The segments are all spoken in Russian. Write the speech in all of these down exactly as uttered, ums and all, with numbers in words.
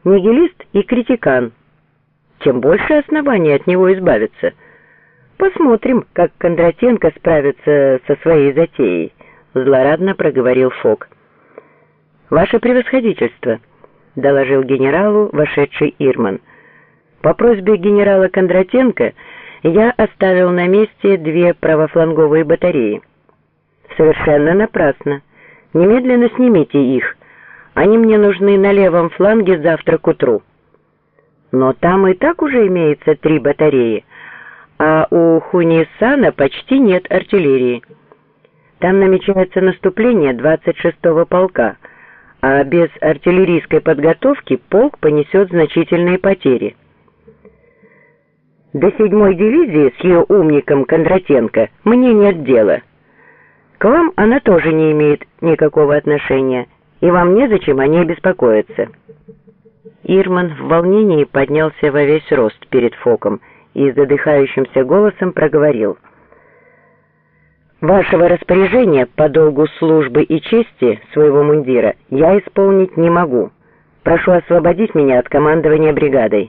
Нигилист и критикан. Тем больше оснований от него избавиться. Посмотрим, как Кондратенко справится со своей затеей, злорадно проговорил Фок. Ваше превосходительство, доложил генералу вошедший Ирман. По просьбе генерала Кондратенко я оставил на месте две правофланговые батареи. Совершенно напрасно. Немедленно снимите их. Они мне нужны на левом фланге завтра к утру. Но там и так уже имеется три батареи, а у Хунисана почти нет артиллерии. Там намечается наступление двадцать шестого полка, а без артиллерийской подготовки полк понесет значительные потери. До седьмой дивизии с ее умником Кондратенко мне нет дела. К вам она тоже не имеет никакого отношения, и вам незачем о ней беспокоиться. Ирман в волнении поднялся во весь рост перед Фоком и задыхающимся голосом проговорил. «Вашего распоряжения по долгу службы и чести своего мундира я исполнить не могу. Прошу освободить меня от командования бригадой».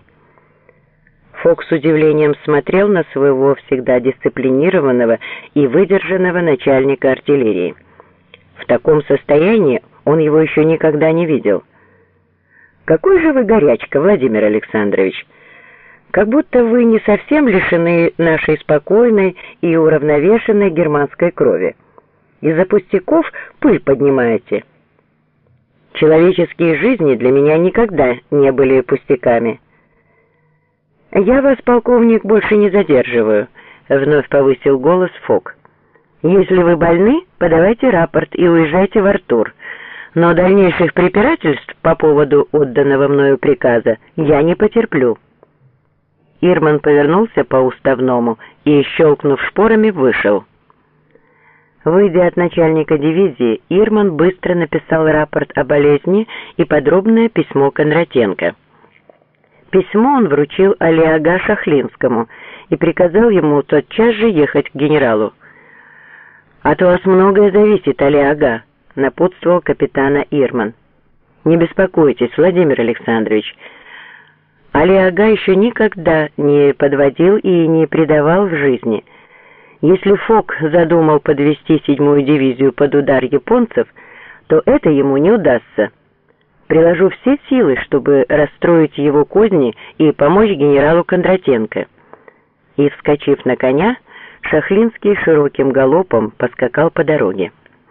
Фок с удивлением смотрел на своего всегда дисциплинированного и выдержанного начальника артиллерии. В таком состоянии он его еще никогда не видел. «Какой же вы горячка, Владимир Александрович! Как будто вы не совсем лишены нашей спокойной и уравновешенной германской крови. Из-за пустяков пыль поднимаете. Человеческие жизни для меня никогда не были пустяками». «Я вас, полковник, больше не задерживаю», — вновь повысил голос Фок. «Если вы больны, подавайте рапорт и уезжайте в Артур. Но дальнейших препирательств по поводу отданного мною приказа я не потерплю». Ирман повернулся по-уставному и, щелкнув шпорами, вышел. Выйдя от начальника дивизии, Ирман быстро написал рапорт о болезни и подробное письмо Кондратенко. Письмо он вручил Алиага Шахлинскому и приказал ему тотчас же ехать к генералу. «От вас многое зависит, Алиага», — напутствовал капитана Ирман. «Не беспокойтесь, Владимир Александрович. Алиага еще никогда не подводил и не предавал в жизни. Если Фок задумал подвести седьмую дивизию под удар японцев, то это ему не удастся. Приложу все силы, чтобы расстроить его козни и помочь генералу Кондратенко». И, вскочив на коня, Шахлинский широким галопом поскакал по дороге.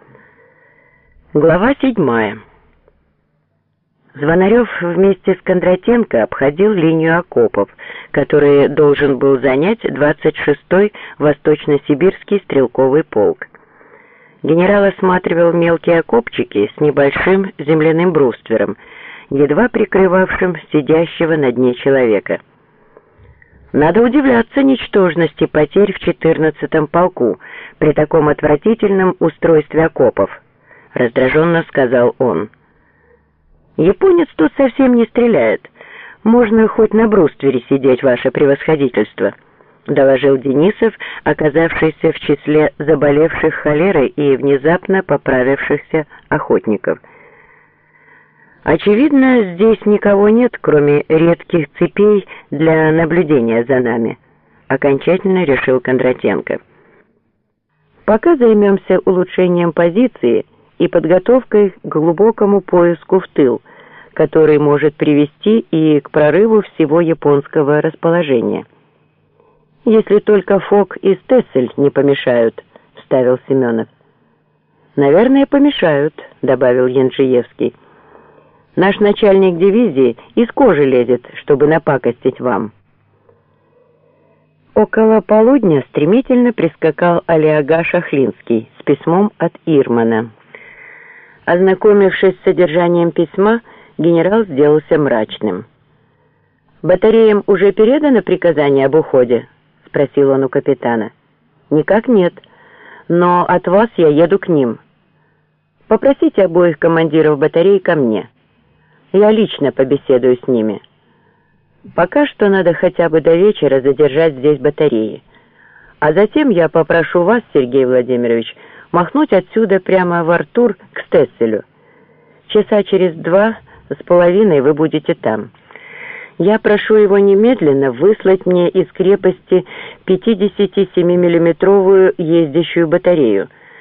Глава седьмая. Звонарев вместе с Кондратенко обходил линию окопов, которые должен был занять двадцать шестой Восточно-Сибирский стрелковый полк. Генерал осматривал мелкие окопчики с небольшим земляным бруствером, едва прикрывавшим сидящего на дне человека. «Надо удивляться ничтожности потерь в четырнадцатом полку при таком отвратительном устройстве окопов», — раздраженно сказал он. «Японец тут совсем не стреляет. Можно хоть на бруствере сидеть, ваше превосходительство», — доложил Денисов, оказавшийся в числе заболевших холерой и внезапно поправившихся охотников. «Очевидно, здесь никого нет, кроме редких цепей для наблюдения за нами», — окончательно решил Кондратенко. «Пока займемся улучшением позиции и подготовкой к глубокому поиску в тыл, который может привести и к прорыву всего японского расположения». «Если только Фок и Стессель не помешают», — вставил Семенов. «Наверное, помешают», — добавил Янджиевский. «Наш начальник дивизии из кожи лезет, чтобы напакостить вам». Около полудня стремительно прискакал Алиага Шахлинский с письмом от Ирмана. Ознакомившись с содержанием письма, генерал сделался мрачным. «Батареям уже передано приказание об уходе?» — спросил он у капитана. «Никак нет, но от вас я еду к ним. Попросите обоих командиров батарей ко мне. Я лично побеседую с ними. Пока что надо хотя бы до вечера задержать здесь батареи. А затем я попрошу вас, Сергей Владимирович, махнуть отсюда прямо в Артур к Стесселю. Часа через два с половиной вы будете там. Я прошу его немедленно выслать мне из крепости пятидесятисемимиллиметровую ездящую батарею.